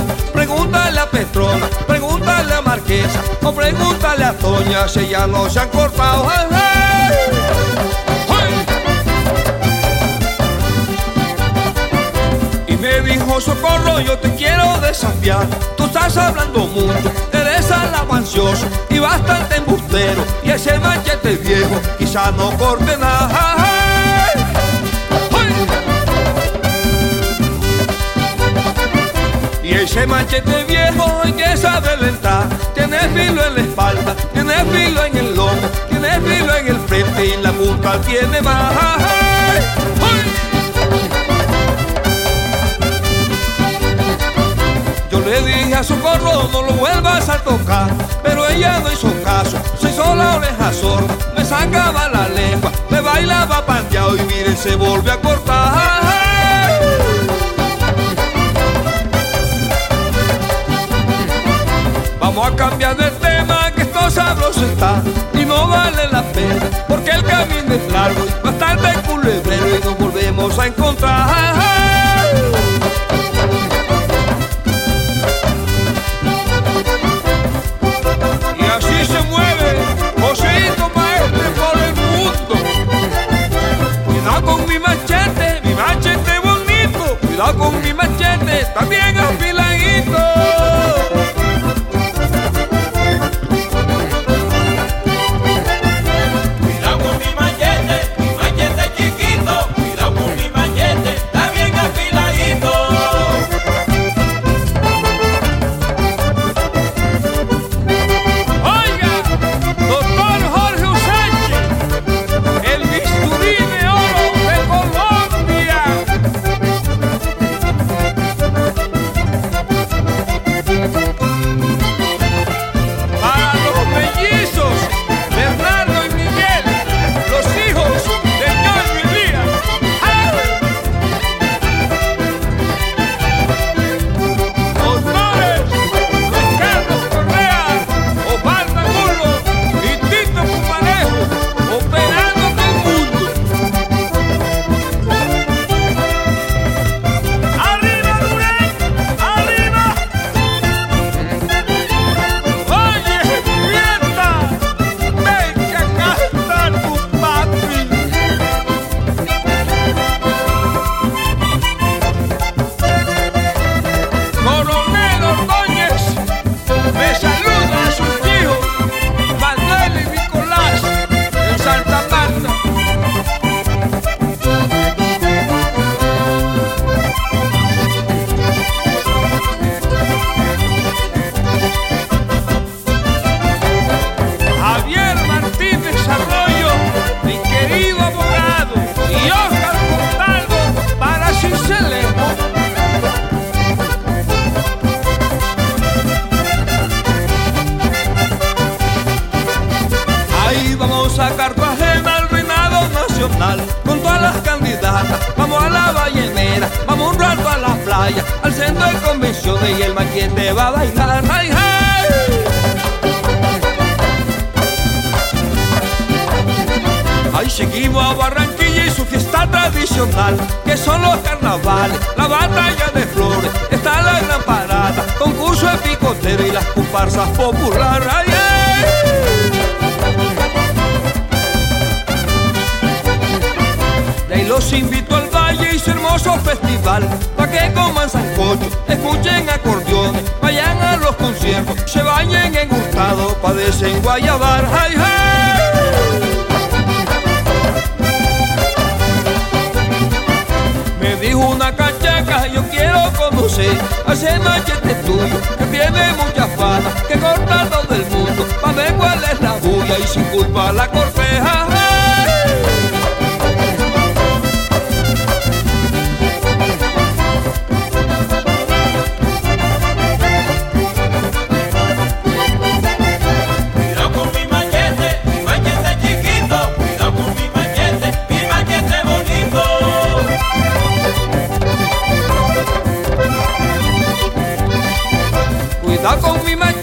Pregúntale a Petrona, pregúntale a Marquesa, o pregúntale a Toña si ya no se han cortado. ¡Ay, ay! Y me dijo: Socorro, yo te quiero desafiar. Tú estás hablando mucho, eres alabancioso y bastante embustero, y ese machete viejo quizá no corte nada. ¡Ay! Y ese machete viejo hay que saber entrar. Tiene filo en la espalda, tiene filo en el lomo, tiene filo en el frente y la punta tiene más. ¡Ay! Yo le dije a Socorro: no lo vuelvas a tocar, pero ella no hizo caso, se hizo la oreja sorda, me sacaba la lengua, me bailaba panteado y miren, se volvió a cortar. Vamos a cambiar de tema, que esto sabroso está y no vale la pena, porque el camino es largo y bastante culebrero y nos volvemos a encontrar. Y así se mueve Joséito Maestre por el mundo. Cuidado con mi machete bonito, cuidado con mi machete también afiladito. A Cartagena, al reinado nacional, con todas las candidatas, vamos a la ballenera, vamos un rato a la playa, al centro de convenciones y el machete va a bailar. ¡Ay, ay! Ahí seguimos a Barranquilla y su fiesta tradicional, que son los carnavales, la batalla de flores, está la gran parada, concurso de picotero y las comparsas populares. ¡Ay, ay! Y los invito al valle y su hermoso festival, pa' que coman sancocho, escuchen acordeones, vayan a los conciertos, se bañen en Hurtado pa' desenguayabar. ¡Ay, ay! Me dijo una cachaca: yo quiero conocer a ese machete tuyo, que tiene mucha fama, que corta todo el mundo, pa' ver cuál es la bulla y sin culpa la corteja. Con mi